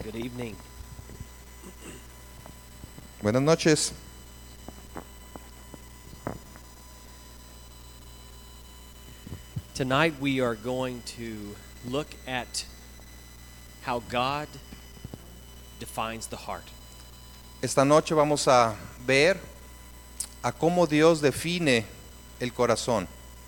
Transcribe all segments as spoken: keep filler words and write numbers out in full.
Good evening. Buenas noches. Tonight we are going to look at how God defines the heart. Esta noche vamos a ver a cómo Dios define el corazón.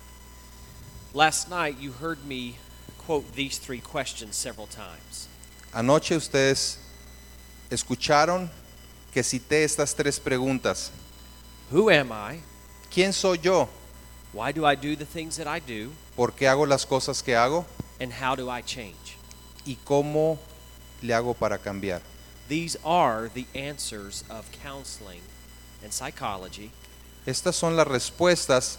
Last night you heard me quote these three questions several times. Anoche ustedes escucharon que cité estas tres preguntas. Who am I? ¿Quién soy yo? Why do I do the things that I do? ¿Por qué hago las cosas que hago? And how do I change? ¿Y cómo le hago para cambiar? These are the answers of counseling and psychology. Estas son las respuestas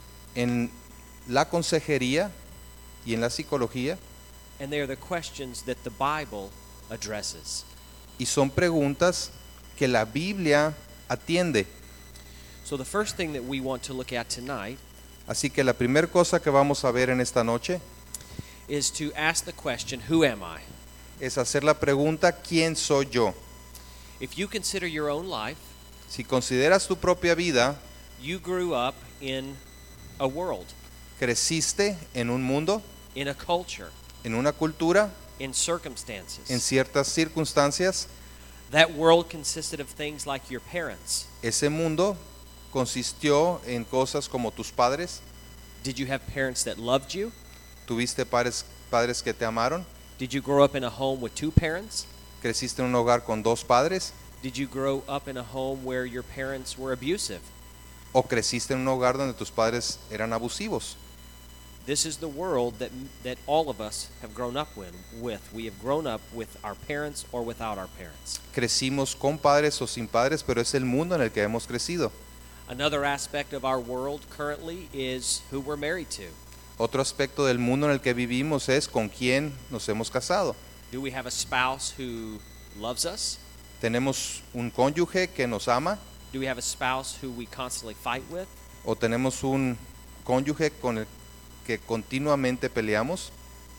en la consejería y en la psicología, And they are the questions that the Bible addresses. y son preguntas que la Biblia atiende. So the first thing that we want to look at tonight Así que la primera cosa que vamos a ver en esta noche is to ask the question, who am I? es hacer la pregunta, ¿quién soy yo? If you consider your own life, Si consideras tu propia vida, you grew up in a world, creciste en un mundo, in a culture, en una cultura, in circumstances. en ciertas circunstancias. That world consisted of things like your parents. Ese mundo consistió en cosas como tus padres. Did you have parents that loved you? ¿Tuviste padres, padres que te amaron? Did you grow up in a home with two parents? ¿Creciste en un hogar con dos padres? Did you grow up in a home where your parents were abusive? ¿O creciste en un hogar donde tus padres eran abusivos? This is the world that that all of us have grown up with. with. We have grown up with our parents or without our parents. Crecimos con padres o sin padres, pero es el mundo en el que hemos crecido. Another aspect of our world currently is who we're married to. Otro aspecto del mundo en el que vivimos es con quién nos hemos casado. Do we have a spouse who loves us? ¿Tenemos un cónyuge que nos ama? Do we have a spouse who we constantly fight with? ¿O tenemos un cónyuge con el que continuamente peleamos?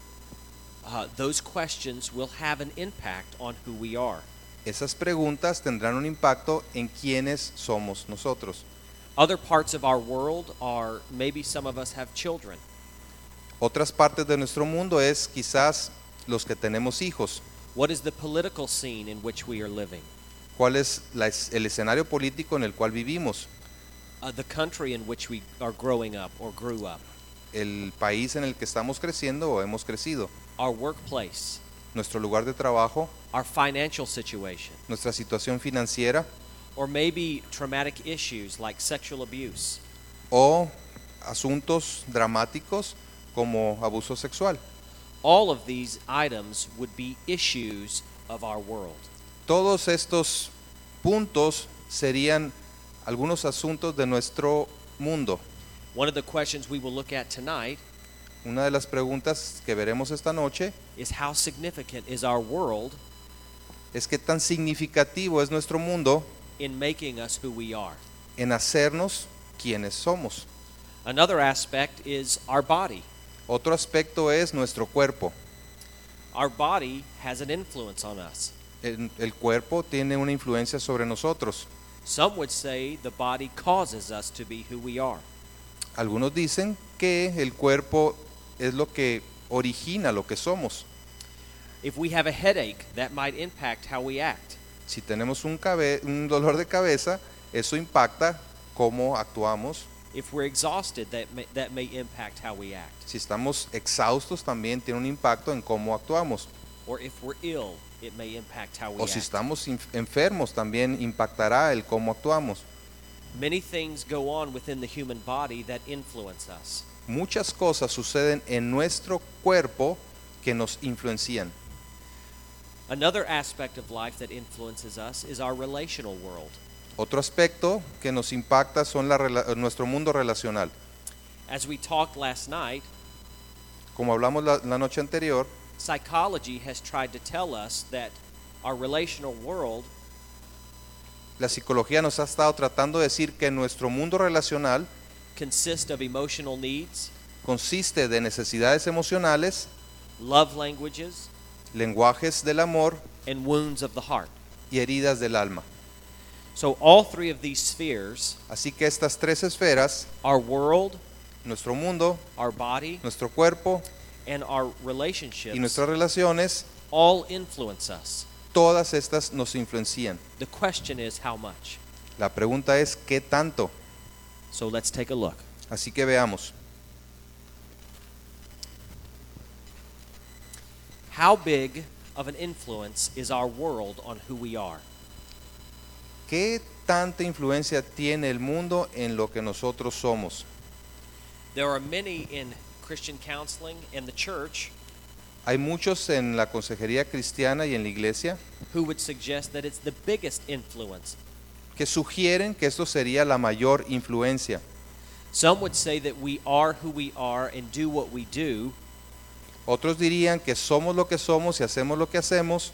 Uh, those questions will have an impact on who we are. Esas preguntas tendrán un impacto en quiénes somos nosotros. Other parts of our world are maybe some of us have children. Otras partes de nuestro mundo es quizás los que tenemos hijos. What is the political scene in which we are living? ¿Cuál es la, el escenario político en el cual vivimos? Uh, the country in which we are growing up or grew up. El país en el que estamos creciendo o hemos crecido. Our workplace. Nuestro lugar de trabajo. Our financial situation. Nuestra situación financiera. Or maybe traumatic issues like sexual abuse. O asuntos dramáticos como abuso sexual. All of these items would be issues of our world. Todos estos puntos serían algunos asuntos de nuestro mundo. One of the questions we will look at tonight Una de las preguntas que veremos esta noche is how significant is our world es qué tan significativo es nuestro mundo in making us who we are. en hacernos quienes somos. Another aspect is our body. Otro aspecto es nuestro cuerpo. Our body has an influence on us. El, el cuerpo tiene una influencia sobre nosotros. Some would say the body causes us to be who we are. Algunos dicen que el cuerpo es lo que origina lo que somos. If we have a headache, that might impact how we act. Si tenemos un, cabe- un dolor de cabeza, eso impacta cómo actuamos. If we're exhausted, that may, that may impact how we act. Si estamos exhaustos, también tiene un impacto en cómo actuamos. Or if we're ill, it may impact how we O si act. estamos inf- enfermos, también impactará el cómo actuamos. Many things go on within the human body that influence us. Muchas cosas suceden en nuestro cuerpo que nos influencian. Another aspect of life that influences us is our relational world. Otro aspecto que nos impacta son la rela- nuestro mundo relacional. As we talked last night, Como hablamos la, la noche anterior, psychology has tried to tell us that our relational world la psicología nos ha estado tratando de decir que nuestro mundo relacional consists of emotional needs, consiste de necesidades emocionales, love languages, lenguajes del amor and wounds of the heart. y heridas del alma. So all three of these spheres, Así que estas tres esferas, our world, nuestro mundo, our body, nuestro cuerpo and our y relationships, nuestras relaciones, all influence us. todas estas nos influencian. The question is how much. La pregunta es ¿qué tanto? So let's take a look. Así que veamos. How big of an influence is our world on who we are? ¿Qué tanta influencia tiene el mundo en lo que nosotros somos? There are many in Christian counseling and the church Hay muchos en la consejería cristiana y en la iglesia who would suggest that it's the biggest influence. que sugieren que esto sería la mayor influencia. Some would say that we are who we are and do what we do Otros dirían que somos lo que somos y hacemos lo que hacemos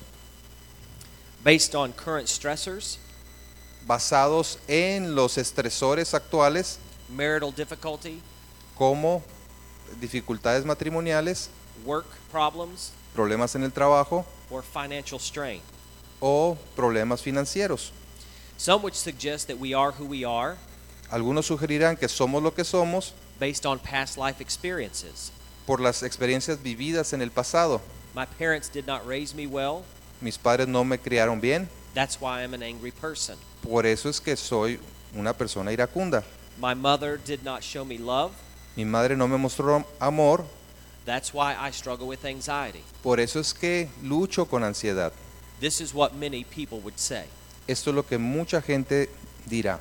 based on current stressors, basados en los estresores actuales marital difficulty, como dificultades matrimoniales, work problems, problemas en el trabajo or financial strain. o problemas financieros. Some would suggest that we are who we are Algunos sugerirán que somos lo que somos based on past life experiences. por las experiencias vividas en el pasado. My parents did not raise me well. Mis padres no me criaron bien, That's why I'm an angry person. por eso es que soy una persona iracunda. My mother did not show me love. Mi madre no me mostró amor, That's why I struggle with anxiety. por eso es que lucho con ansiedad. This is what many people would say. Esto es lo que mucha gente dirá.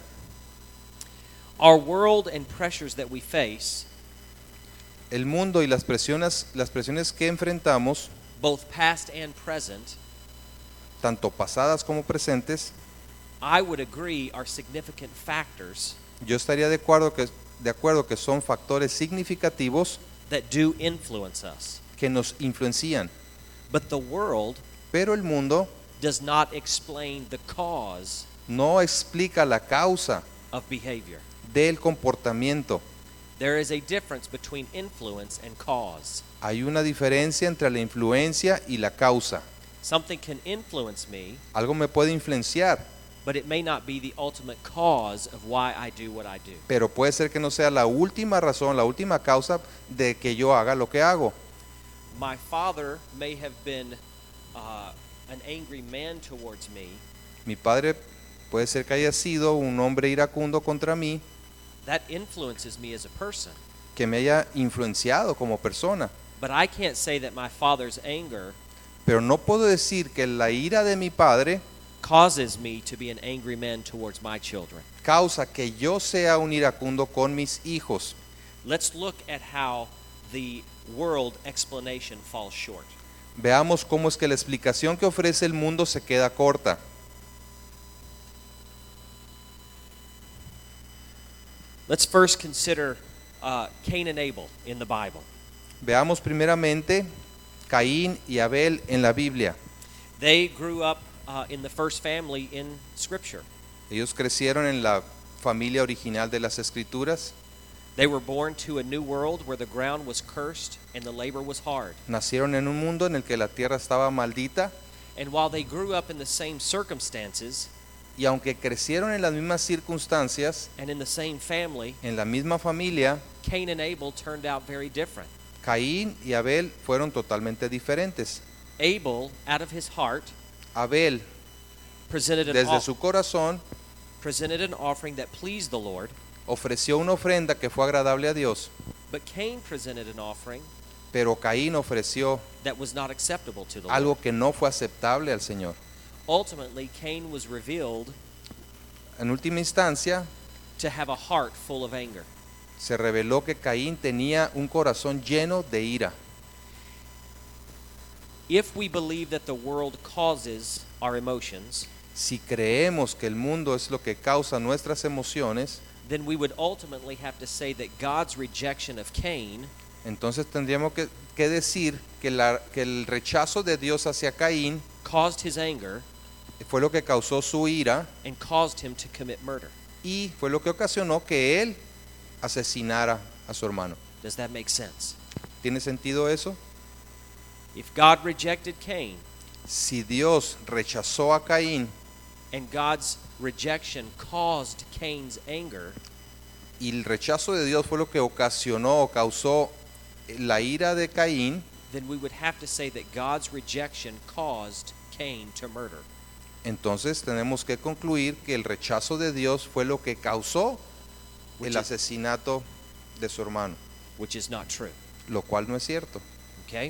Our world and pressures that we face, El mundo y las presiones, las presiones que enfrentamos, both past and present, tanto pasadas como presentes, I would agree are significant factors yo estaría de acuerdo que, de acuerdo que son factores significativos that do influence us. que nos influencian. But the world Pero el mundo does not explain the cause no explica la causa of behavior. del comportamiento. There is a difference between influence and cause. Hay una diferencia entre la influencia y la causa. Something can influence me, Algo me puede influenciar, but it may not be the ultimate cause of why I do what I do. pero puede ser que no sea la última razón, la última causa de que yo haga lo que hago. My father may have been uh, an angry man towards me. Mi padre puede ser que haya sido un hombre iracundo contra mí, That influences me as a person. que me haya influenciado como persona. But I can't say that my father's anger Pero no puedo decir que la ira de mi padre causes me to be an angry man towards my children. causa que yo sea un iracundo con mis hijos. Let's look at how the world explanation falls short. Veamos cómo es que la explicación que ofrece el mundo se queda corta. Let's first consider uh, Cain and Abel in the Bible. Veamos primeramente Caín y Abel en la Biblia. They grew up uh, in the first family in Scripture. Ellos crecieron en la familia original de las Escrituras. They were born to a new world where the ground was cursed and the labor was hard. Nacieron en un mundo en el que la tierra estaba maldita, And while they grew up in the same circumstances y aunque crecieron en las mismas circunstancias, and in the same family, en la misma familia, Cain and Abel turned out very different. Caín y Abel fueron totalmente diferentes. Abel, out of his heart, Abel, presented an, desde off- su corazón, presented an offering that pleased the Lord, ofreció una ofrenda que fue agradable a Dios, but Cain presented an offering pero Caín ofreció that was not acceptable to the algo Lord. que no fue aceptable al Señor. Ultimately, Cain was revealed En última instancia, to have a heart full of anger. se reveló que Caín tenía un corazón lleno de ira. If we believe that the world causes our emotions, Si creemos que el mundo es lo que causa nuestras emociones, then we would ultimately have to say that God's rejection of Cain entonces tendríamos que, que decir que, la- que el rechazo de Dios hacia Caín caused his anger fue lo que causó su ira and caused him to commit murder. y fue lo que ocasionó que él asesinara a su hermano. Does that make sense? ¿Tiene sentido eso? If God rejected Cain, Si Dios rechazó a Caín and God's rejection caused Cain's anger, y el rechazo de Dios fue lo que ocasionó o causó la ira de Caín, then we would have to say that God's rejection caused Cain to murder. entonces tenemos que concluir que el rechazo de Dios fue lo que causó Which el is- asesinato de su hermano, which is not true. lo cual no es cierto. Okay?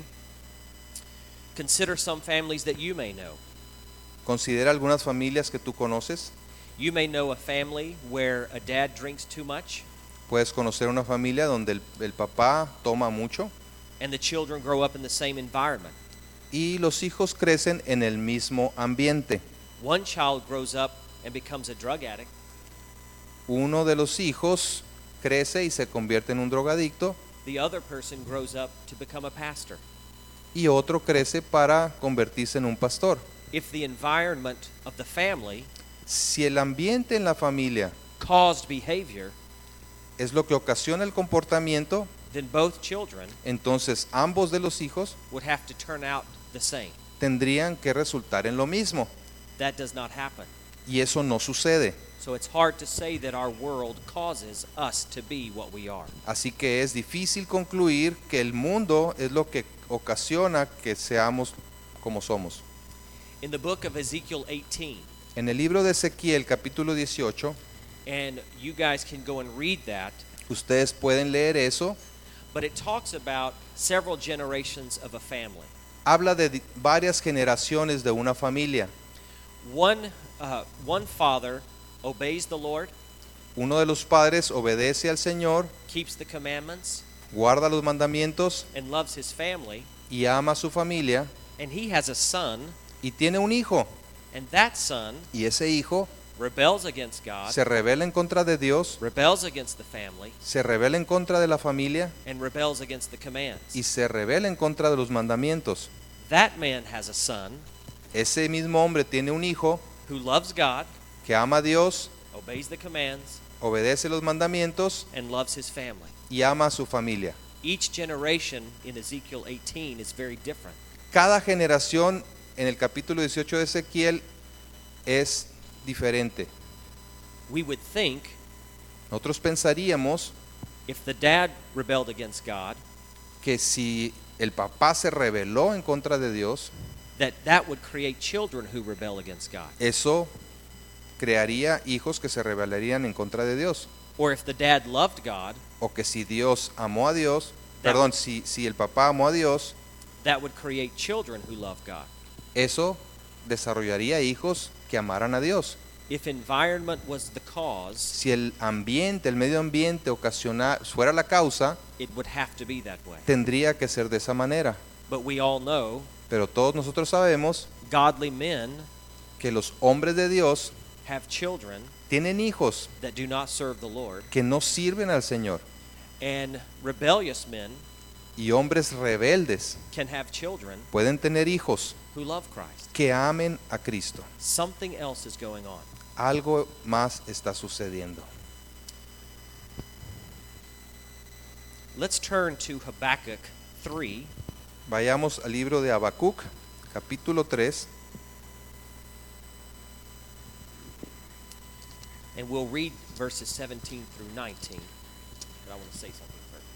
Consider some families that you may know. Considera algunas familias que tú conoces. You may know a family where a dad drinks too much Puedes conocer una familia donde el, el papá toma mucho and the children grow up in the same environment. y los hijos crecen en el mismo ambiente. One child grows up and becomes a drug addict, Uno de los hijos crece y se convierte en un drogadicto the other person grows up to become a pastor. y otro crece para convertirse en un pastor. If the environment of the family Si el ambiente en la familia caused behavior, es lo que ocasiona el comportamiento, then both children entonces ambos de los hijos would have to turn out the same. tendrían que resultar en lo mismo. That does not happen. Y eso no sucede. So it's hard to say that our world causes us to be what we are. Así que es difícil concluir que el mundo es lo que ocasiona que seamos como somos. In the book of Ezekiel eighteen, En el libro de Ezequiel capítulo dieciocho, and you guys can go and read that, ustedes pueden leer eso, but it talks about several generations of a family. habla de di- varias generaciones de una familia. One, uh, one father obeys the Lord, Uno de los padres obedece al Señor, keeps the commandments, guarda los mandamientos and loves his family, y ama a su familia and he has a son, y tiene un hijo. and that son Y ese hijo rebels against God, se rebela en contra de Dios, rebels against the family, se rebela en contra de la familia and rebels against the commands. y se rebela en contra de los mandamientos. That man has a son Ese mismo hombre tiene un hijo who loves God, que ama a Dios, obeys the commands, obedece los mandamientos and loves his family. y ama a su familia. Each generation in Ezekiel eighteen is very different. Cada generación en el capítulo dieciocho de Ezequiel es diferente. We would think Nosotros pensaríamos if the dad rebelled against God, que si el papá se rebeló en contra de Dios, that that would create children who rebel against God. eso crearía hijos que se rebelarían en contra de Dios. Or if the dad loved God, O que si Dios amó a Dios, That- perdón, si, si el papá amó a Dios, that would create children who love God. eso desarrollaría hijos que amaran a Dios. If environment was the cause, Si el ambiente, el medio ambiente ocasiona, fuera la causa, it would have to be that way. tendría que ser de esa manera. But we all know Pero todos nosotros sabemos godly men que los hombres de Dios have children tienen hijos that do not serve the Lord, que no sirven al Señor and rebellious men y hombres rebeldes can have children pueden tener hijos who love Christ. que amen a Cristo. Something else is going on. Algo más está sucediendo. Let's turn to Habakkuk three, Vayamos al libro de Habacuc, capítulo tres, and we'll read verses seventeen through nineteen. But I want to say something first.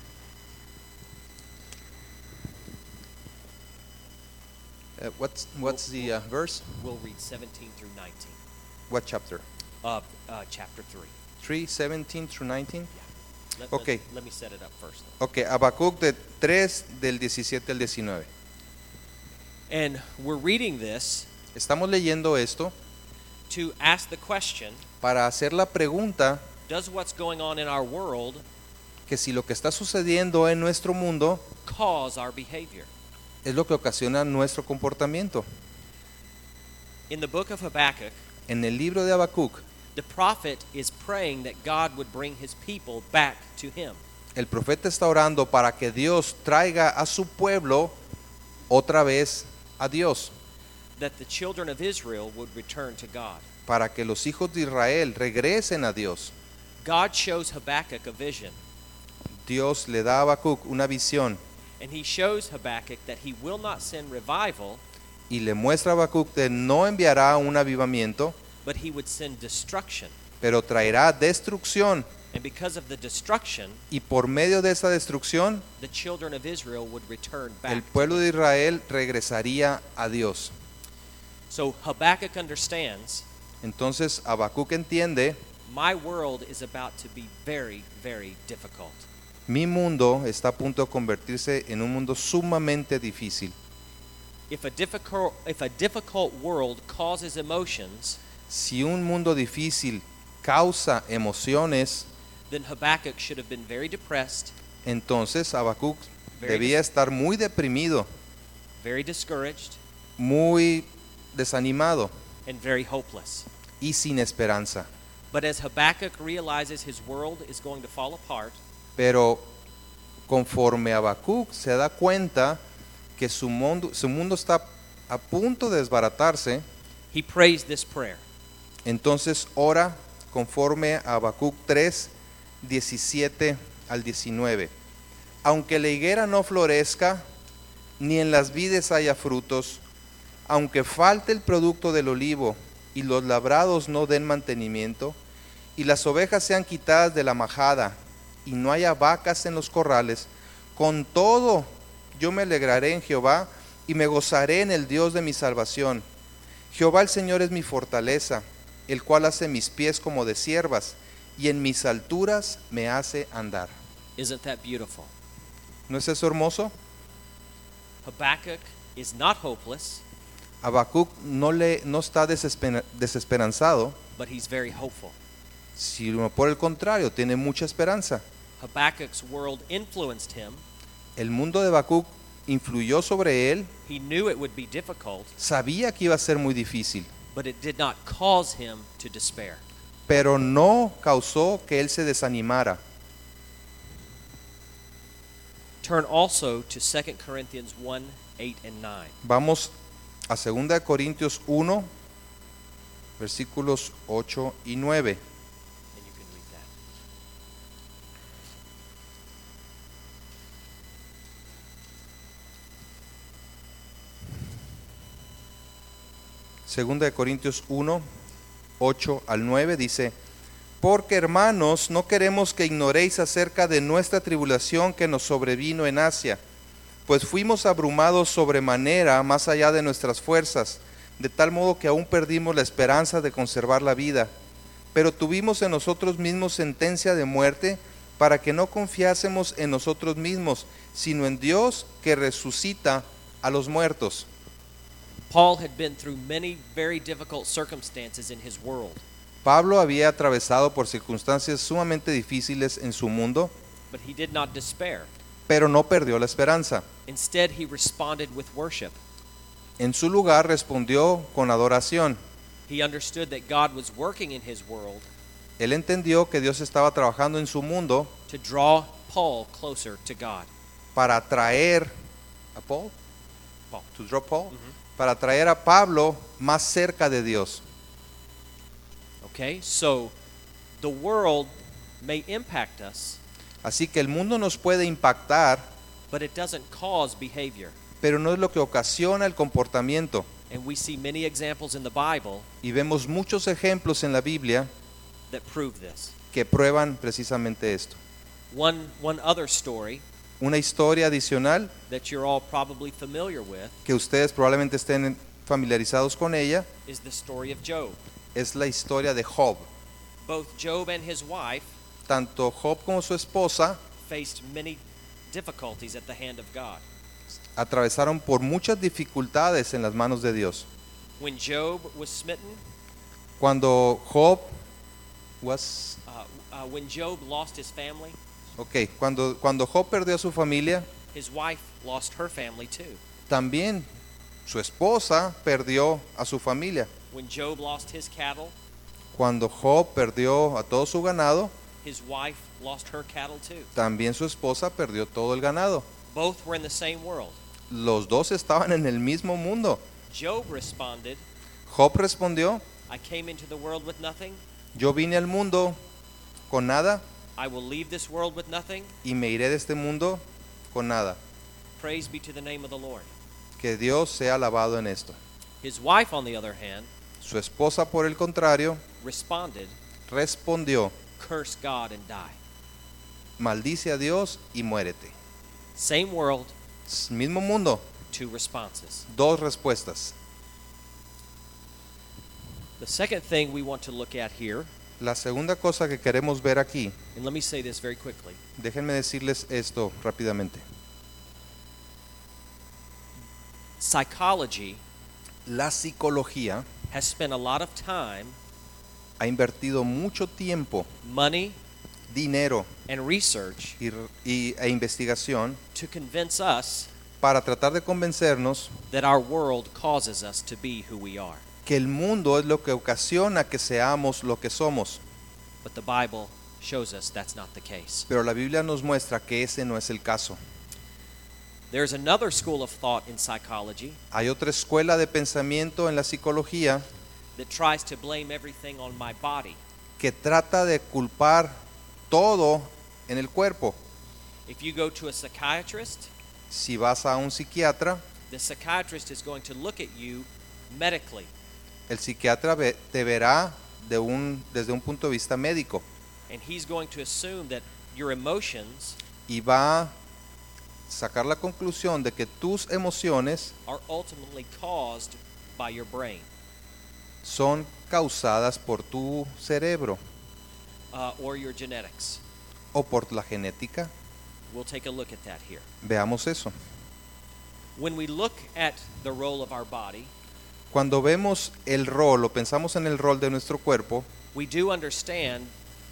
Uh, what's what's the uh, verse? We'll read seventeen through nineteen What chapter? of uh, chapter three. three, seventeen through nineteen. Let, Okay. Let, let me set it up first. Ok, Habacuc de tres del diecisiete al diecinueve. And we're reading this Estamos leyendo esto to ask the question, para hacer la pregunta does what's going on in our world que si lo que está sucediendo en nuestro mundo cause our behavior? es lo que ocasiona nuestro comportamiento. In the book of Habakkuk, En el libro de Habacuc, the prophet is praying that God would bring his people back to him. el profeta está orando para que Dios traiga a su pueblo otra vez a Dios, That the children of Israel would return to God. para que los hijos de Israel regresen a Dios. God shows Habakkuk a vision, Dios le da a Habacuc una visión and he shows Habakkuk that he will not send revival y le muestra a Habacuc que no enviará un avivamiento, but he would send destruction. pero traerá destrucción. And because of the destruction, Y por medio de esa destrucción, the children of Israel would return back. el to pueblo him. de Israel regresaría a Dios. So Habakkuk understands, Entonces Habacuc entiende, my world is about to be very, very difficult. mi mundo está a punto de convertirse en un mundo sumamente difícil. If a difficult, if a difficult world causes emotions, Si un mundo difícil causa emociones, then Habakkuk should have been very depressed, entonces Habacuc Very debía dis- estar muy deprimido, very discouraged, muy desanimado and very hopeless. y sin esperanza. But as Habakkuk realizes his world is going to fall apart, Pero conforme Habacuc se da cuenta que su mundo, su mundo está a punto de desbaratarse, he prays this prayer. entonces ora conforme a Habacuc tres, diecisiete al diecinueve. Aunque la higuera no florezca, ni en las vides haya frutos, aunque falte el producto del olivo y los labrados no den mantenimiento, y las ovejas sean quitadas de la majada, y no haya vacas en los corrales, con todo yo me alegraré en Jehová y me gozaré en el Dios de mi salvación. Jehová el Señor es mi fortaleza, el cual hace mis pies como de ciervas, y en mis alturas me hace andar. Isn't that beautiful? ¿No es eso hermoso? Habakkuk is not hopeless, Habacuc no, le, no está desesper- desesperanzado, but he's very hopeful. sino por el contrario, tiene mucha esperanza. Habakkuk's world influenced him. El mundo de Habacuc influyó sobre él, He knew it would be difficult, sabía que iba a ser muy difícil, but it did not cause him to despair. pero no causó que él se desanimara. Turn also to Second Corinthians one, eight and nine. Vamos a segunda de Corintios uno, versículos ocho y nueve. And you can read that. Segunda de Corintios uno, ocho al nueve dice: porque hermanos, no queremos que ignoréis acerca de nuestra tribulación que nos sobrevino en Asia, pues fuimos abrumados sobremanera más allá de nuestras fuerzas, de tal modo que aún perdimos la esperanza de conservar la vida. Pero tuvimos en nosotros mismos sentencia de muerte, para que no confiásemos en nosotros mismos, sino en Dios que resucita a los muertos. Paul had been through many very difficult circumstances in his world, Pablo había atravesado por circunstancias sumamente difíciles en su mundo, but he did not despair. pero no perdió la esperanza. Instead, he responded with worship. En su lugar respondió con adoración. He understood that God was working in his world Él entendió que Dios estaba trabajando en su mundo to draw Paul closer to God. para atraer a Paul, Paul. to draw Paul, para atraer a Pablo más cerca de Dios. Okay, so the world may impact us, Así que el mundo nos puede impactar, but it doesn't cause behavior. pero no es lo que ocasiona el comportamiento. And we see many examples in the Bible Y vemos muchos ejemplos en la Biblia that prove this. que prueban precisamente esto. One, one other story Una historia adicional that you're all probably familiar with que ustedes probablemente estén familiarizados con ella is the story of Job. es la historia de Job. Both Job and his wife Tanto Job como su esposa faced many difficulties at the hand of God. atravesaron por muchas dificultades en las manos de Dios. When Job was smitten, Cuando Job was uh, uh, when Job lost his family, okay, cuando cuando Job perdió a su familia, his wife lost her family too. también su esposa perdió a su familia. When Job lost his cattle, Cuando Job perdió a todo su ganado, his wife lost her cattle too. también su esposa perdió todo el ganado. Both were in the same world. Los dos estaban en el mismo mundo. Job responded, Job respondió: I came into the world with nothing. yo vine al mundo con nada I will leave this world with nothing. y me iré de este mundo con nada. Praise be to the name of the Lord. Que Dios sea alabado en esto. His wife, on the other hand, Su esposa, por el contrario, responded, respondió, curse God and die. maldice a Dios y muérete. Same world, S- Mismo mundo, two responses. dos respuestas. The second thing we want to look at here, La segunda cosa que queremos ver aquí, and let me say this very quickly. déjenme decirles esto rápidamente. Psychology La psicología has spent a lot of time, ha invertido mucho tiempo, money, dinero and research y, y- e investigación to convince us para tratar de convencernos that our world causes us to be who we are. que el mundo es lo que ocasiona que seamos lo que somos. But the Bible shows us that's not the case. Pero la Biblia nos muestra que ese no es el caso. There's another school of thought in psychology Hay otra escuela de pensamiento en la psicología that tries to blame everything on my body. que trata de culpar todo en el cuerpo. If you go to a psychiatrist, Si vas a un psiquiatra, the psychiatrist is going to look at you medically. el psiquiatra ve- te verá de un, desde un punto de vista médico And he's going to assume that your emotions y va a sacar la conclusión de que tus emociones are ultimately caused by your brain son causadas por tu cerebro uh, or your genetics. o por la genética. We'll take a look at that here. Veamos eso. When we look at the role of our body, Cuando vemos el rol o pensamos en el rol de nuestro cuerpo, we do understand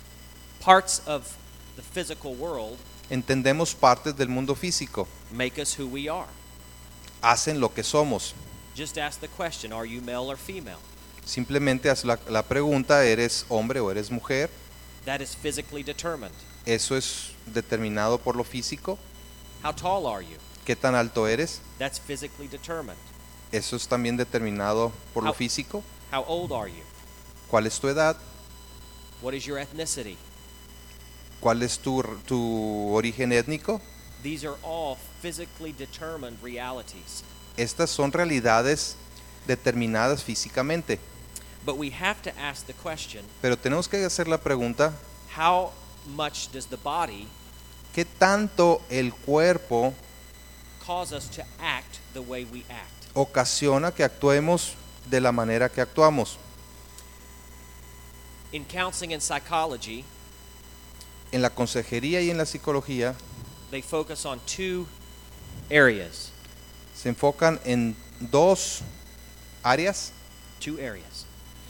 parts of the physical world entendemos partes del mundo físico, make us who we are. hacen lo que somos. Just ask the question, are you male or female? Simplemente haz la, la pregunta, ¿eres hombre o eres mujer? That is physically determined. Eso es determinado por lo físico. How tall are you? ¿Qué tan alto eres? That's physically determined. Eso es también determinado por lo How- físico. How old are you? ¿Cuál es tu edad? What is your ethnicity? ¿Cuál es tu, tu origen étnico? These are all physically determined realities. Estas son realidades determinadas físicamente. But we have to ask the question, Pero tenemos que hacer la pregunta, how much does the body ¿qué tanto el cuerpo cause us to act the way we act? ocasiona que actuemos de la manera que actuamos? In counseling and psychology, En la consejería y en la psicología they focus on two areas. se enfocan en dos áreas. Two areas.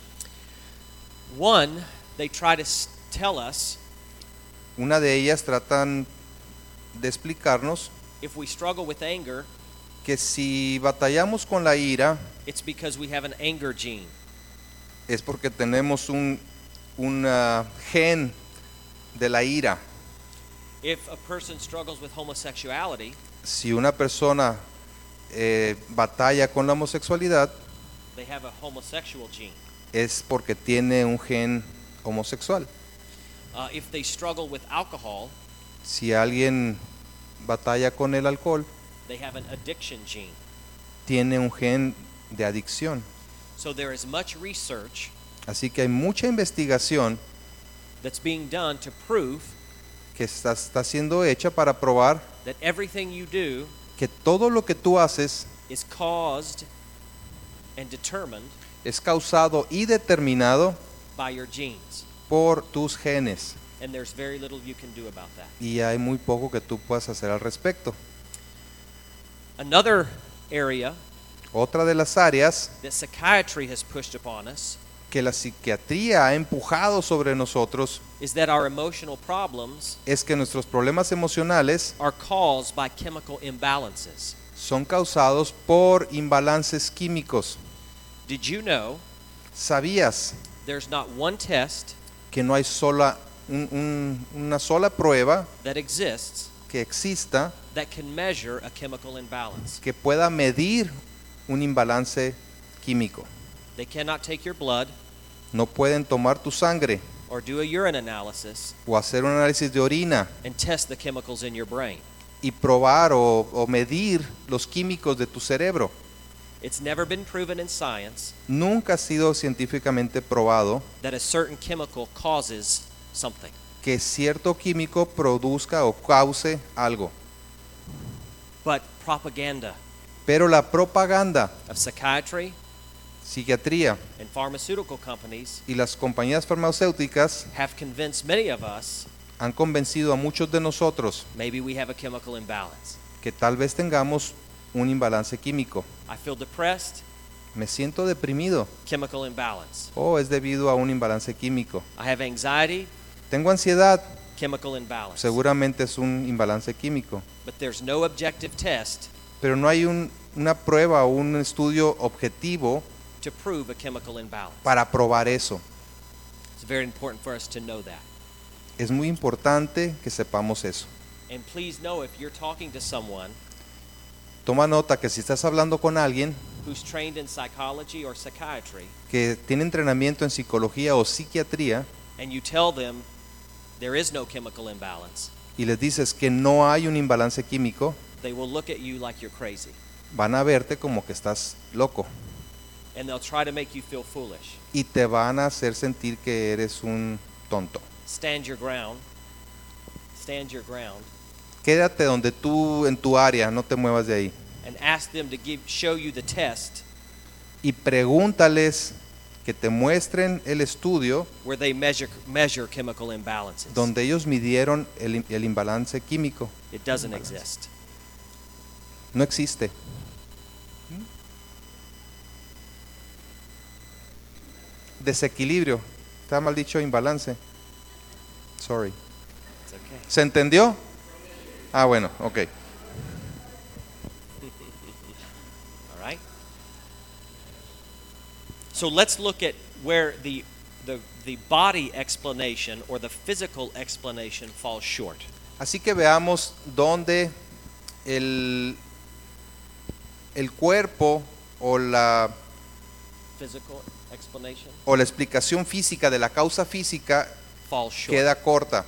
One, they try to s- tell us Una de ellas tratan de explicarnos if we struggle with anger, que si batallamos con la ira it's because we have an anger gene. es porque tenemos un, un ah, gen de la ira. If a person struggles with homosexuality, Si una persona eh, batalla con la homosexualidad they have a homosexual gene. es porque tiene un gen homosexual. Uh, if they struggle with alcohol, Si alguien batalla con el alcohol, they have an addiction gene. tiene un gen de adicción. So there is much research Así que hay mucha investigación that's being done to prove que está, está siendo hecha para probar that everything you do que todo lo que tú haces is caused and determined es causado y determinado by your genes. por tus genes. And there's very little you can do about that. Y hay muy poco que tú puedas hacer al respecto. Another area Otra de las áreas that psychiatry has pushed upon us que la psiquiatría ha empujado sobre nosotros is that our emotional problems es que nuestros problemas emocionales are caused by chemical imbalances. son causados por imbalances químicos. Did you know ¿Sabías there's not one test que no hay sola, un- un- una sola prueba that exists que exista that can measure a chemical imbalance? que pueda medir un imbalance químico? They cannot take your blood No pueden tomar tu sangre or do a urine analysis o hacer un análisis de orina and test the chemicals in your brain. y probar o, o medir los químicos de tu cerebro. It's never been proven in science Nunca ha sido científicamente probado that a certain chemical causes something. que cierto químico produzca o cause algo. But propaganda Pero la propaganda, of psychiatry psiquiatría and pharmaceutical companies y las compañías farmacéuticas have convinced many of us han convencido a muchos de nosotros maybe we have a chemical imbalance. que tal vez tengamos un imbalance químico. I feel depressed, Me siento deprimido. chemical imbalance. Oh, es debido a un imbalance químico. I have anxiety, Tengo ansiedad. chemical imbalance. Seguramente es un imbalance químico. But there's no objective test Pero no hay un- una prueba o un estudio objetivo to prove a chemical imbalance. para probar eso. It's very important for us to know that. Es muy importante que sepamos eso. And please know if you're talking to someone Toma nota que si estás hablando con alguien who's trained in psychology or psychiatry que tiene entrenamiento en psicología o psiquiatría and you tell them there is no chemical imbalance, y les dices que no hay un imbalance químico, they will look at you like you're crazy. van a verte como que estás loco And they'll try to make you feel foolish. y te van a hacer sentir que eres un tonto. Stand your ground. Stand your ground Quédate donde tú en tu área, no te muevas de ahí. and ask them to give show you the test Y pregúntales que te muestren el estudio where they measure measure chemical imbalances. donde ellos midieron el, el imbalance químico. It doesn't exist. No existe. Desequilibrio. Está mal dicho imbalance. Sorry. It's okay. ¿Se entendió? Ah, bueno, ok. All right. So let's look at where the the the body explanation or the physical explanation falls short. Así que veamos dónde el, el cuerpo o la, Physical explanation o la explicación física de la causa física falls short. queda corta.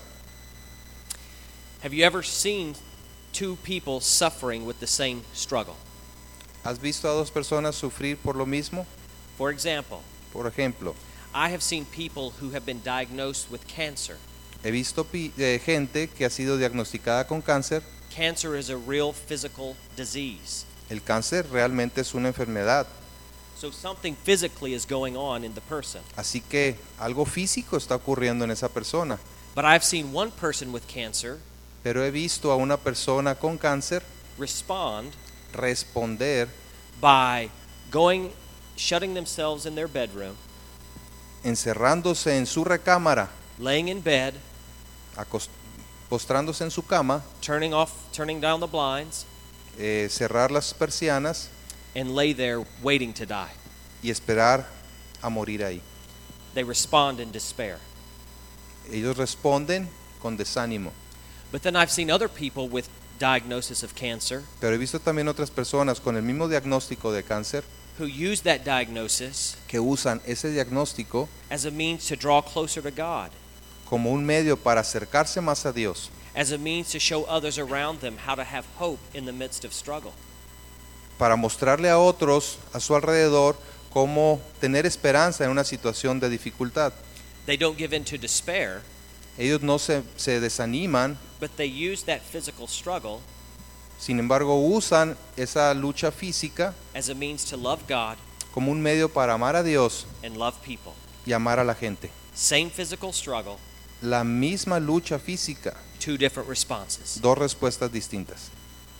Have you ever seen two people suffering with the same struggle? ¿Has visto a dos personas sufrir por lo mismo? For example, Por ejemplo, I have seen people who have been diagnosed with cancer. he visto pi- eh, gente que ha sido diagnosticada con cáncer. Cancer is a real physical disease. El cáncer realmente es una enfermedad. So something physically is going on in the person. Así que algo físico está ocurriendo en esa persona. But I've seen one person with cancer Pero he visto a una persona con cáncer respond responder by going, shutting themselves in their bedroom, encerrándose en su recámara, laying in bed, acos- postrándose en su cama, turning off, turning down the blinds, eh, cerrar las persianas and lay there waiting to die. y esperar a morir ahí. They respond in despair. Ellos responden con desánimo. But then I've seen other people with diagnosis of cancer Pero he visto también otras personas con el mismo diagnóstico de cáncer who use that diagnosis que usan ese diagnóstico as a means to draw closer to God, como un medio para acercarse más a Dios, as a means to show others around them how to have hope in the midst of struggle. para mostrarle a otros a su alrededor cómo tener esperanza en una situación de dificultad. They don't give in to despair, Ellos no se, se desaniman, but they use that physical struggle sin embargo usan esa lucha física as a means to love God como un medio para amar a Dios and love people. y amar a la gente. Same physical struggle, La misma lucha física, two different responses. dos respuestas distintas.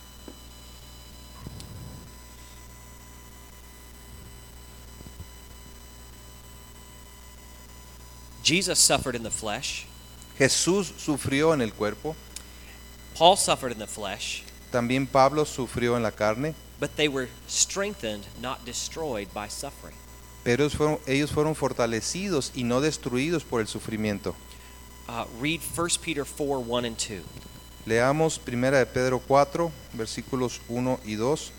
Jesus suffered in the flesh. Jesús sufrió en el cuerpo, Paul suffered in the flesh, también Pablo sufrió en la carne, but they were strengthened, not destroyed by suffering. pero ellos fueron, ellos fueron fortalecidos y no destruidos por el sufrimiento. Uh, read First Peter four, one and two. Leamos primera de Pedro cuatro, versículos uno y dos.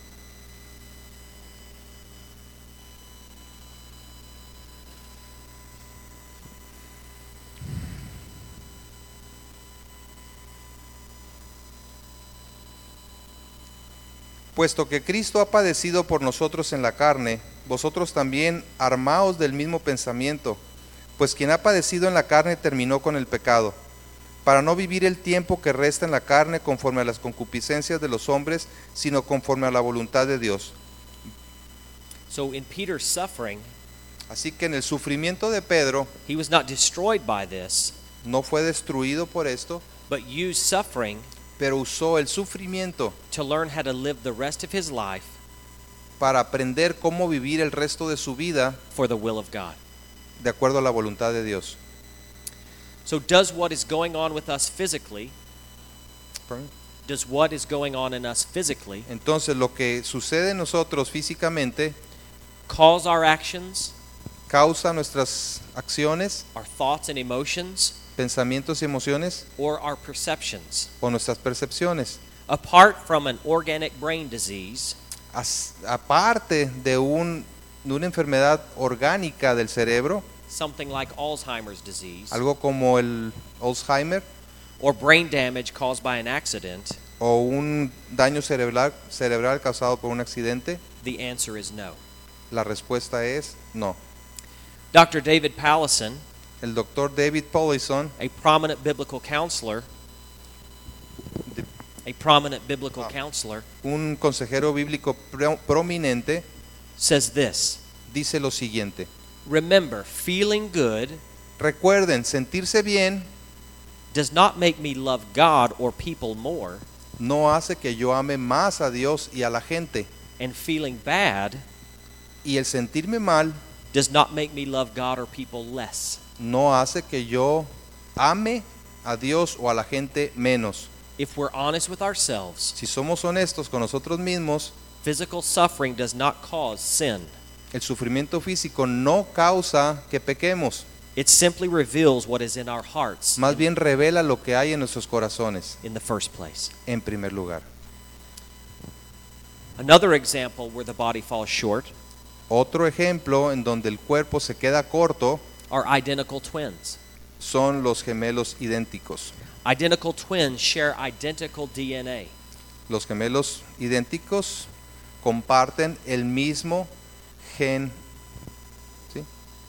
Puesto que Cristo ha padecido por nosotros en la carne, vosotros también armaos del mismo pensamiento, pues quien ha padecido en la carne terminó con el pecado, para no vivir el tiempo que resta en la carne conforme a las concupiscencias de los hombres, sino conforme a la voluntad de Dios. So in Peter's suffering, Así que en el sufrimiento de Pedro he was not destroyed by this, no fue destruido por esto, but used suffering pero usó el sufrimiento to learn how to live the rest of his life para aprender cómo vivir el resto de su vida for the will of God. de acuerdo a la voluntad de Dios. So does what is going on with us physically, does what is going on in us physically Entonces lo que sucede en nosotros físicamente cause our actions, causa nuestras acciones, our thoughts and emotions, pensamientos y emociones or our perceptions? o nuestras percepciones. Apart from an organic brain disease, As- aparte de, un, de una enfermedad orgánica del cerebro, something like Alzheimer's disease, algo como el Alzheimer or brain damage caused by an accident, o un daño cerebral, cerebral causado por un accidente, the answer is no. la respuesta es no. Doctor David Pallison, El doctor David Paulison, a prominent biblical counselor, a prominent biblical counselor, un consejero bíblico pro- prominente, says this: dice lo siguiente: remember, feeling good recuerden, sentirse bien does not make me love God or people more, no hace que yo ame más a Dios y a la gente, and feeling bad y el sentirme mal does not make me love God or people less. no hace que yo ame a Dios o a la gente menos. If we're honest with ourselves, Si somos honestos con nosotros mismos, physical suffering does not cause sin. el sufrimiento físico no causa que pequemos, It simply reveals what is in our hearts más bien revela lo que hay en nuestros corazones, in the first place. en primer lugar. Another example where the body falls short Otro ejemplo en donde el cuerpo se queda corto are identical twins. son los gemelos idénticos. Identical twins share identical D N A. Los gemelos idénticos comparten el mismo gen, ¿sí?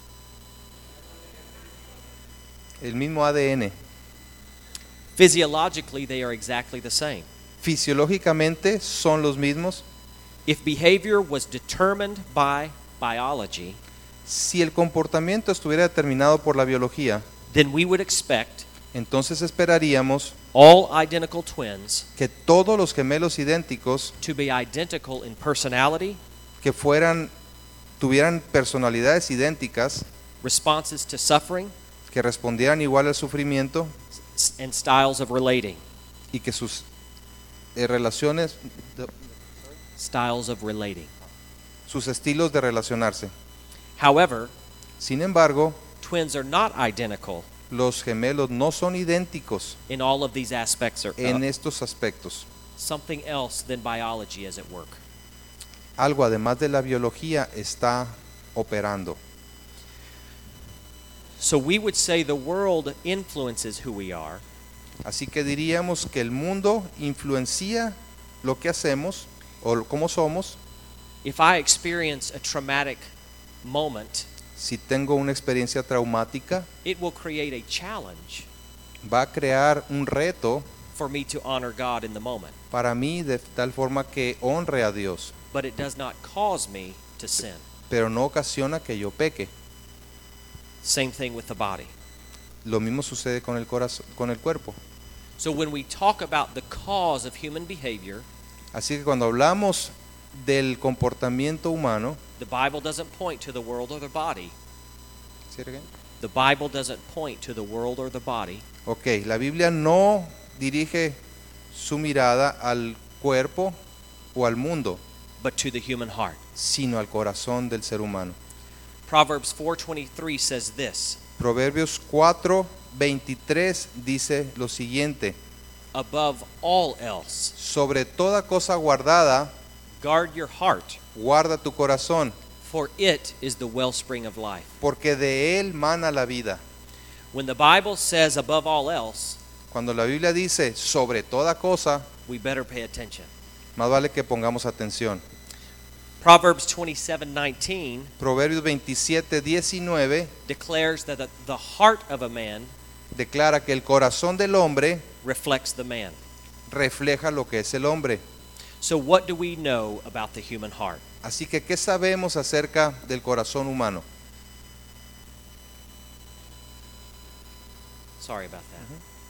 El mismo A D N. Physiologically, they are exactly the same. Fisiológicamente son los mismos. If behavior was determined by biology, Si el comportamiento estuviera determinado por la biología, then we would expect entonces esperaríamos all identical twins que todos los gemelos idénticos to be identical in personality, que fueran tuvieran personalidades idénticas, responses to suffering, que respondieran igual al sufrimiento s- and styles of relating. y que sus eh, relaciones, Styles of relating. sus estilos de relacionarse. However, Sin embargo, twins are not identical los gemelos no son idénticos in all of these aspects or en uh, estos aspectos. something else than biology is at work. Algo además de la biología está operando. So we would say the world influences who we are, Así que diríamos que el mundo influencia lo que hacemos o cómo somos. if I experience a traumatic moment, Si tengo una experiencia traumática, it will create a challenge va a crear un reto for me to honor God in the moment, para mí de tal forma que honre a Dios, but it does not cause me to sin. pero no ocasiona que yo peque. Same thing with the body. Lo mismo sucede con el corazón, con el cuerpo. So when we talk about the cause of human behavior, Así que cuando hablamos del comportamiento humano, the Bible doesn't point to the world or the body. ¿sí, Reguén? The Bible doesn't point to the world or the body. Ok, la Biblia no dirige su mirada al cuerpo o al mundo, but to the human heart. sino al corazón del ser humano. Proverbs four twenty-three says this: Proverbios cuatro veintitrés dice lo siguiente: above all else, sobre toda cosa guardada, guard your heart, guarda tu corazón, for it is the wellspring of life. porque de él mana la vida. When the Bible says above all else, Cuando la Biblia dice sobre toda cosa, we better pay attention. Más vale que pongamos atención. Proverbs twenty-seven nineteen Proverbios veintisiete diecinueve declares that the, the heart of a man declara que el corazón del hombre reflects the man. refleja lo que es el hombre. So what do we know about the human heart? Así que, ¿qué sabemos acerca del corazón humano? Sorry about that.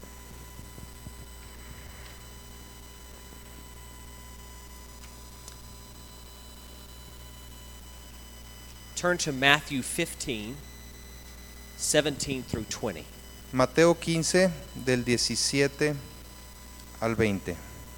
Turn to Matthew fifteen, seventeen through twenty. Mateo quince, del diecisiete al veinte.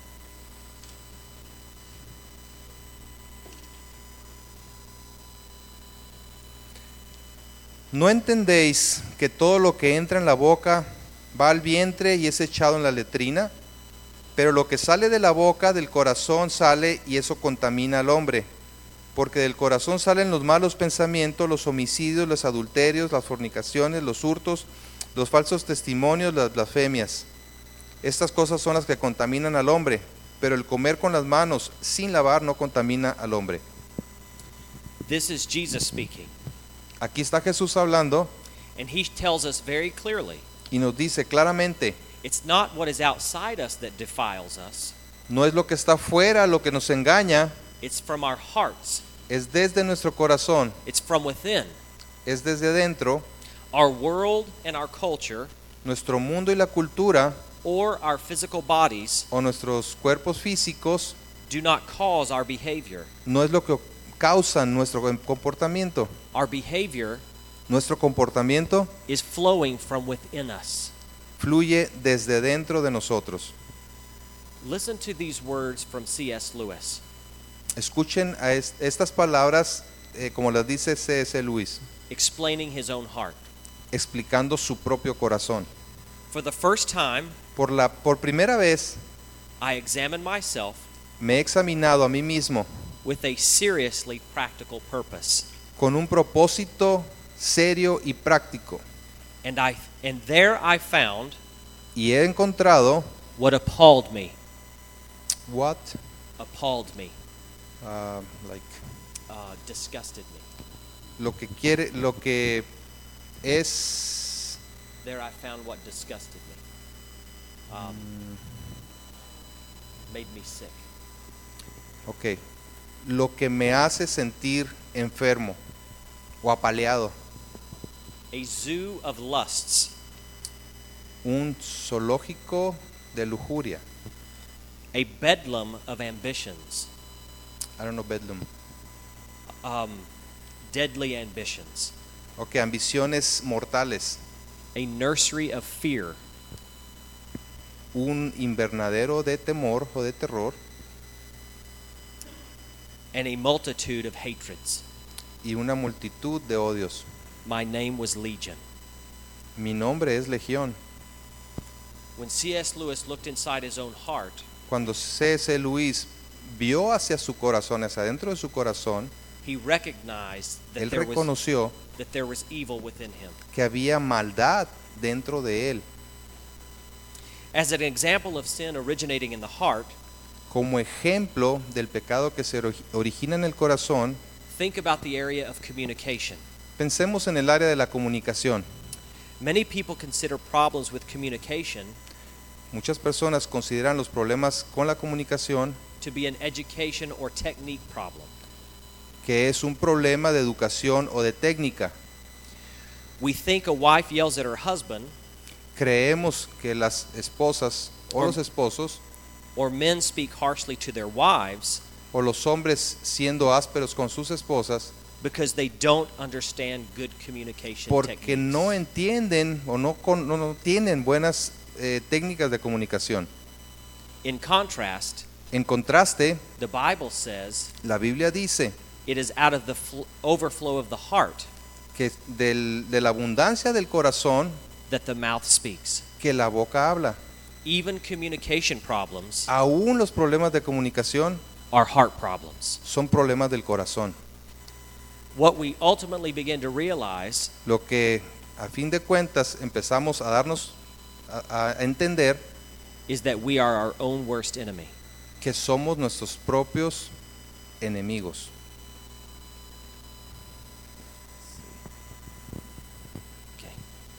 ¿No entendéis que todo lo que entra en la boca va al vientre y es echado en la letrina? Pero lo que sale de la boca, del corazón sale, y eso contamina al hombre. Porque del corazón salen los malos pensamientos, los homicidios, los adulterios, las fornicaciones, los hurtos, los falsos testimonios, las blasfemias. Estas cosas son las que contaminan al hombre, pero el comer con las manos sin lavar no contamina al hombre. This is Jesus speaking, Aquí está Jesús hablando and he tells us very clearly, y nos dice claramente, it's not what is outside us that defiles us, no es lo que está fuera lo que nos engaña, it's from our hearts, es desde nuestro corazón, it's from within. es desde dentro. Our world and our culture, Nuestro mundo y la cultura or our physical bodies, o nuestros cuerpos físicos do not cause our behavior. no es lo que causa nuestro comportamiento. Our behavior Nuestro comportamiento is flowing from within us. fluye desde dentro de nosotros. Listen to these words from C S Lewis. Escuchen a est- estas palabras, eh, como las dice C S Lewis, Explaining his own heart. explicando su propio corazón. For the first time, Por, la, por primera vez I examined myself me he examinado a mí mismo with a seriously practical purpose. con un propósito serio y práctico. And I and there I found Y he encontrado, what appalled me. what? Appalled me. Uh, like, Uh, disgusted me. lo que quiere, lo que es, There I found what disgusted me. Um, made me sick. ok, lo que me hace sentir enfermo o apaleado, A zoo of lusts, un zoológico de lujuria. a bedlam of ambitions, I don't know, bedlam. um, deadly ambitions, Ok, ambiciones mortales, a nursery of fear, un invernadero de temor o de terror and a multitude of hatreds. y una multitud de odios. My name was Legion. Mi nombre es Legión. When C S Lewis looked inside his own heart, Cuando C S Lewis vio hacia su corazón, hacia adentro de su corazón, he recognized that él there was reconoció that there was evil within him. que había maldad dentro de él. As an example of sin originating in the heart, Como ejemplo del pecado que se ori- origina en el corazón, think about the area of communication. pensemos en el área de la comunicación. Many people consider problems with communication Muchas personas consideran los problemas con la comunicación to be an education or technique problem. que es un problema de educación o de técnica. We think a wife yells at her husband, Creemos que las esposas o Or- los esposos or men speak harshly to their wives o los hombres siendo ásperos con sus esposas because they don't understand good communication porque techniques. no entienden o no, con- no, no tienen buenas eh, técnicas de comunicación. In contrast, En contraste, the Bible says la Biblia dice it is out of the fl- overflow of the heart que del- de la abundancia del corazón that the mouth speaks. que la boca habla. Even communication problems Aún los problemas de comunicación are heart problems. son problemas del corazón. What we ultimately begin to realize Lo que a fin de cuentas empezamos a darnos a, a entender is that we are our own worst enemy. que somos nuestros propios enemigos. Okay.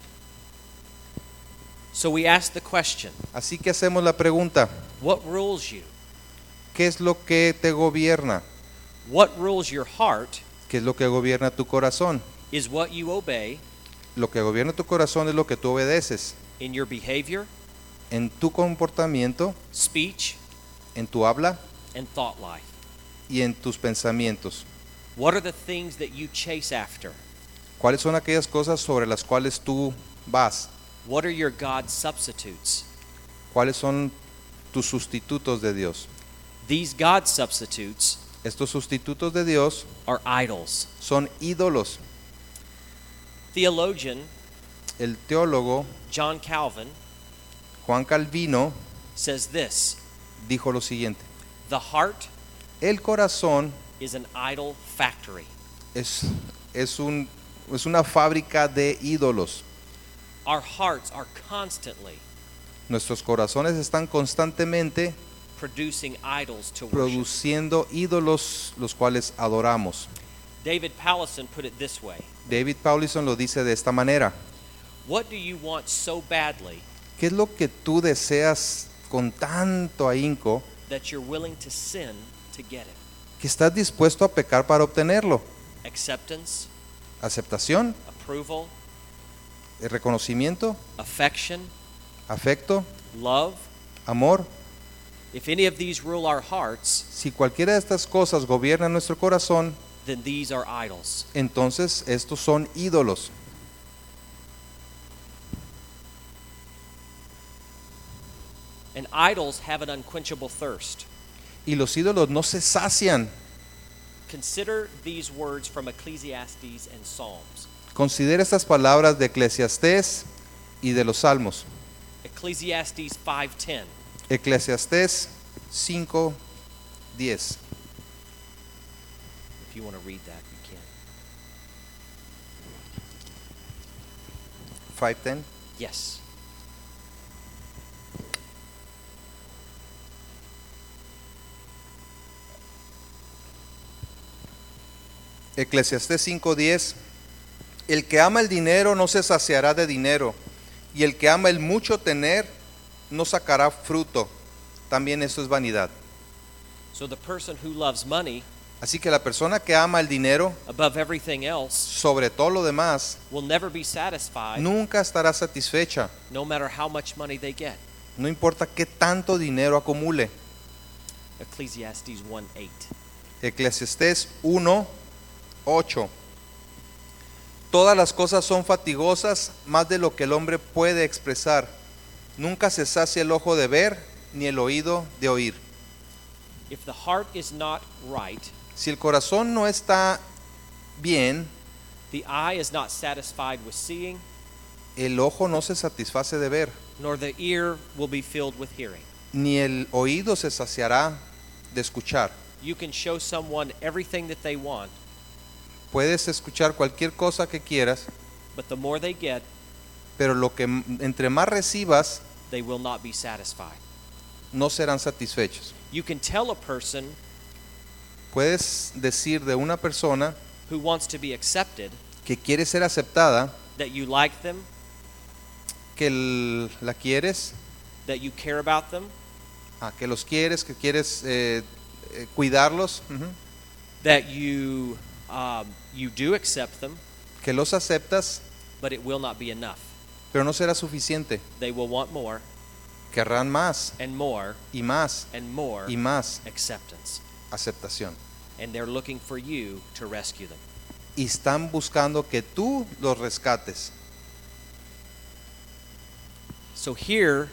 So we ask the question, Así que hacemos la pregunta, what rules you? ¿qué es lo que te gobierna? What rules your heart ¿Qué es lo que gobierna tu corazón? is what you obey Lo que gobierna tu corazón es lo que tú obedeces. in your behavior, En tu comportamiento, speech, en tu habla and thought life. y en tus pensamientos. What are the things that you chase after? ¿Cuáles son aquellas cosas sobre las cuales tú vas? What are your God substitutes? ¿Cuáles son tus sustitutos de Dios? These God substitutes Estos sustitutos de Dios are idols. son ídolos. Theologian El teólogo John Calvin Juan Calvino says this: dijo lo siguiente: the heart el corazón is an idol factory. es, es, un, es una fábrica de ídolos. Our hearts are constantly Nuestros corazones están constantemente producing idols to worship. produciendo ídolos los cuales adoramos. David Powlison put it this way: David Paulison lo dice de esta manera: what do you want so badly ¿qué es lo que tú deseas con tanto ahínco that you're willing to sin to get it? que estás dispuesto a pecar para obtenerlo? Acceptance, Aceptación, approval, el reconocimiento, affection, afecto, love. amor. If any of these rule our hearts, Si cualquiera de estas cosas gobierna nuestro corazón, then these are idols. entonces estos son ídolos. And idols have an unquenchable thirst. Y los ídolos no se sacian. Consider these words from Ecclesiastes and Psalms. Considera estas palabras de Eclesiastés y de los Salmos. Ecclesiastes five ten. Eclesiastés cinco diez. If you want to read that, you can. cinco diez. Yes. Eclesiastés cinco diez. El que ama el dinero no se saciará de dinero, y el que ama el mucho tener no sacará fruto. También eso es vanidad. So the person who loves money Así que la persona que ama el dinero above everything else sobre todo lo demás will never be satisfied, nunca estará satisfecha, no matter how much money they get. no importa qué tanto dinero acumule. Ecclesiastes one eight. Eclesiastés uno ocho. Todas las cosas son fatigosas, más de lo que el hombre puede expresar. Nunca se sacia el ojo de ver, ni el oído de oír. If the heart is not right, Si el corazón no está bien, the eye is not satisfied with seeing, el ojo no se satisface de ver, nor the ear will be filled with hearing. ni el oído se saciará de escuchar. You can show someone everything that they want, Puedes escuchar cualquier cosa que quieras, but the more they get, pero lo que entre más recibas, they will not be satisfied. no serán satisfechos. You can tell a person Puedes decir de una persona who wants to be accepted que quiere ser aceptada, that you like them, que l- la quieres, that you care about them, ah, que los quieres, que quieres eh, eh, cuidarlos, ujú, that you um, you do accept them, que los aceptas, but it will not be enough. pero no será suficiente. They will want more Querrán más and more y más and more y más acceptance. aceptación. And they're looking for you to rescue them. Y están buscando que tú los rescates. So here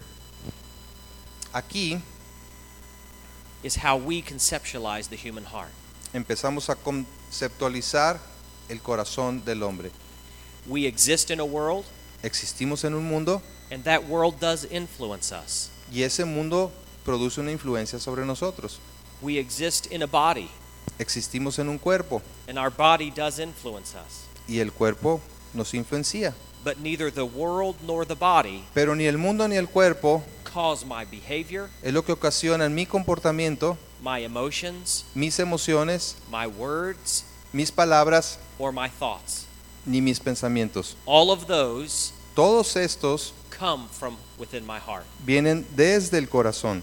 Aquí is how we conceptualize the human heart. empezamos a conceptualizar el corazón del hombre. We exist in a world, Existimos en un mundo and that world does influence us. y ese mundo produce una influencia sobre nosotros. We exist in a body, Existimos en un cuerpo and our body does influence us. y el cuerpo nos influencia. But neither the world nor the body Pero ni el mundo ni el cuerpo cause my behavior, es lo que ocasiona en mi comportamiento, my emotions, mis emociones, my words, mis palabras, or my thoughts. ni mis pensamientos. All of those Todos estos come from within my heart. vienen desde el corazón.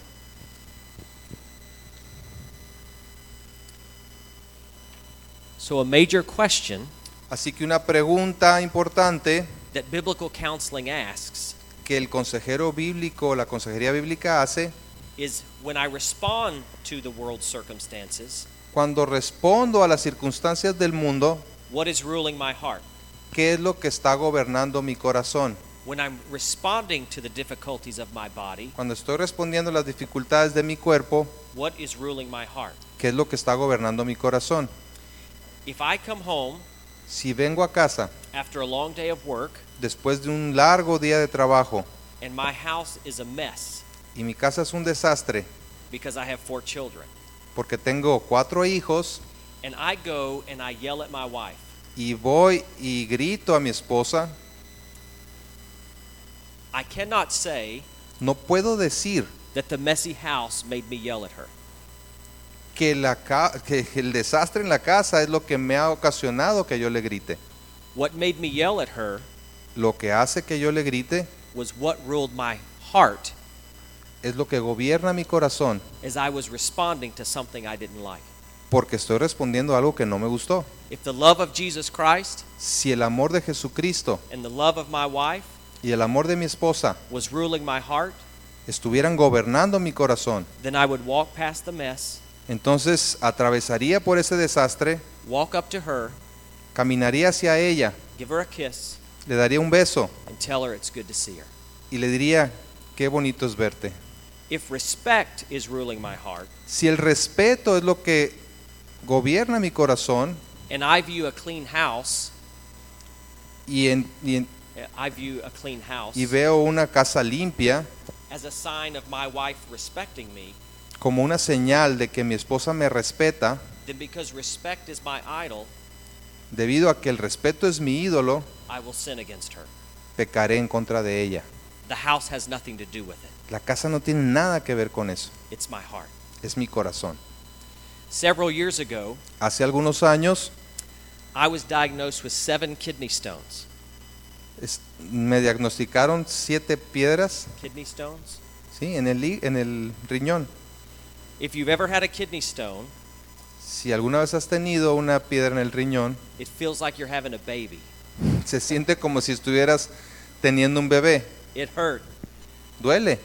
So a major question Así que una pregunta importante that biblical counseling asks que el consejero bíblico, la consejería bíblica hace, is when I respond to the world's circumstances, cuando respondo a las circunstancias del mundo, what is ruling my heart? ¿qué es lo que está gobernando mi corazón? When I'm responding to the difficulties of my body, Cuando estoy respondiendo a las dificultades de mi cuerpo, what is ruling my heart? ¿qué es lo que está gobernando mi corazón? If I come home Si vengo a casa after a long day of work después de un largo día de trabajo and my house is a mess y mi casa es un desastre because I have four children, porque tengo cuatro hijos and I go and I yell at my wife, y voy y grito a mi esposa, I cannot say no puedo decir that the messy house made me yell at her. que, la ca- que el desastre en la casa es lo que me ha ocasionado que yo le grite. What made me yell at her Lo que hace que yo le grite was what ruled my heart es lo que gobierna mi corazón, as I was responding to something I didn't like. porque estoy respondiendo a algo que no me gustó. If the love of Jesus Christ Si el amor de Jesucristo and the love of my wife y el amor de mi esposa was ruling my heart, estuvieran gobernando mi corazón, then I would walk past the mess, entonces atravesaría por ese desastre, walk up to her, caminaría hacia ella, give her a kiss, le daría un beso and tell her it's good to see her. y le diría, qué bonito es verte. If respect is ruling my heart, Si el respeto es lo que gobierna mi corazón and I view a clean house, y, en- y en- I view a clean house y veo una casa limpia as a sign of my wife respecting me, como una señal de que mi esposa me respeta, then because respect is my idol, debido a que el respeto es mi ídolo, I will sin against her. pecaré en contra de ella. The house has nothing to do with it. La casa no tiene nada que ver con eso, It's my heart. es mi corazón. Several years ago, Hace algunos años I was diagnosed with seven kidney stones. es- me diagnosticaron siete piedras, Kidney stones? ¿sí? en, el, hi- en el riñón. If you've ever had a kidney stone, Si alguna vez has tenido una piedra en el riñón, it feels like you're having a baby. se siente como si estuvieras teniendo un bebé. It hurt. Duele.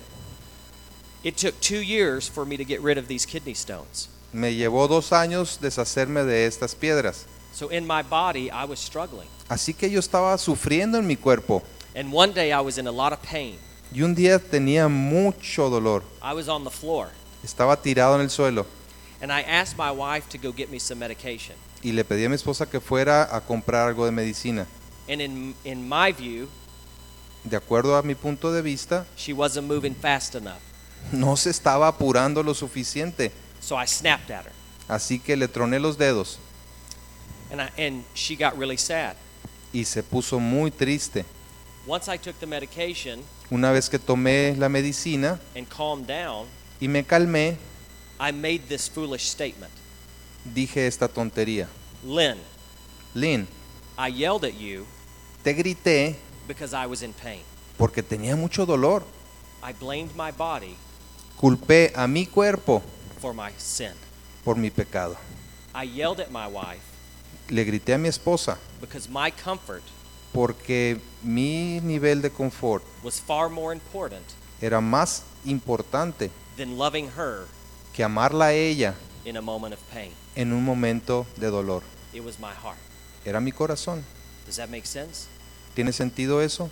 It took two years for me to get rid of these kidney stones. Me llevó dos años deshacerme de estas piedras. So in my body, I was struggling. Así que yo estaba sufriendo en mi cuerpo. And one day I was in a lot of pain. Y un día tenía mucho dolor. I was on the floor. Estaba tirado en el suelo. And I asked my wife to go get me some medication. Y le pedí a mi esposa que fuera a comprar algo de medicina. And in, in my view, De acuerdo a mi punto de vista, she wasn't moving fast enough. no se estaba apurando lo suficiente. So I snapped at her. Así que le troné los dedos And, I, and she got really sad. y se puso muy triste. Once I took the medication Una vez que tomé la medicina and calmed down, y me calmé, I made this foolish statement. dije esta tontería. Lynn, Lynn, I yelled at you te grité because I was in pain. porque tenía mucho dolor. I blamed my body Culpé a mi cuerpo for my sin. por mi pecado. I yelled at my wife Le grité a mi esposa because my comfort porque mi nivel de confort was far more important era más importante than loving her que amarla a ella in a moment of pain. en un momento de dolor. It was my heart. Era mi corazón. Does that make sense? ¿Tiene sentido eso?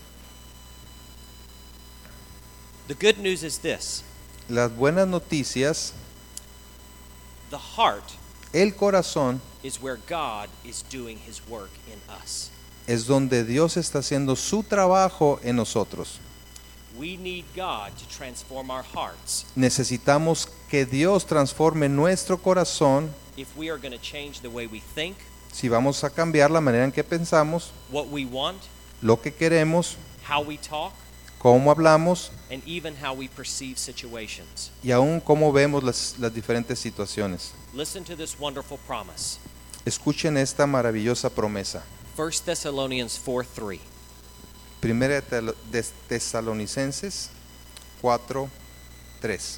The good news is this. Las buenas noticias, The heart el corazón is where God is doing his work in us. es donde Dios está haciendo su trabajo en nosotros. We need God to transform our hearts Necesitamos que Dios transforme nuestro corazón if we are going to change the way we think, si vamos a cambiar la manera en que pensamos, what we want, lo que queremos, how we talk, cómo hablamos and even how we perceive situations. y aún cómo vemos las, las diferentes situaciones. Listen to this wonderful promise. Escuchen esta maravillosa promesa. First Thessalonians four three. Primera de Tel- de Tesalonicenses cuatro tres.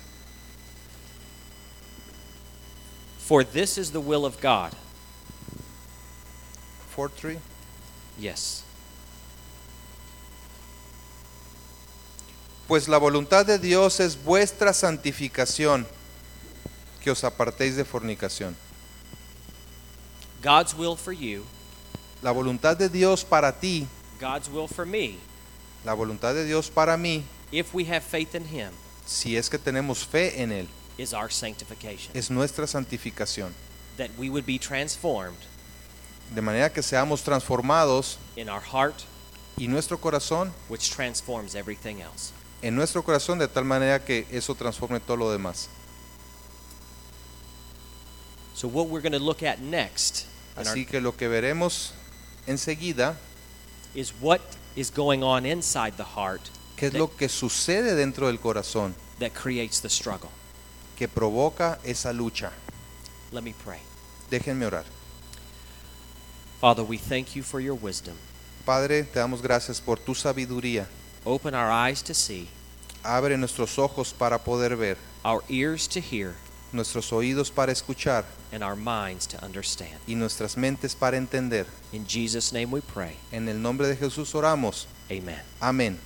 For this is the will of God. cuatro tres. Yes. Pues la voluntad de Dios es vuestra santificación, que os apartéis de fornicación. God's will for you, La voluntad de Dios para ti, God's will for me, la voluntad de Dios para mí, if we have faith in Him, si es que tenemos fe en Él, is our sanctification. es nuestra santificación. That we would be transformed De manera que seamos transformados in our heart, y nuestro corazón, which transforms everything else. en nuestro corazón de tal manera que eso transforme todo lo demás. So what we're going to look at next in our, Así que lo que veremos enseguida, is what is going on inside the heart ¿qué es that, lo que sucede dentro del corazón that creates the struggle. que provoca esa lucha? Let me pray. Déjenme orar. Father, we thank you for your wisdom. Padre, te damos gracias por tu sabiduría. Open our eyes to see, Abre nuestros ojos para poder ver, our ears to hear, nuestros oídos para escuchar and our minds to understand. y nuestras mentes para entender. In Jesus' name we pray. En el nombre de Jesús oramos. Amen. Amén.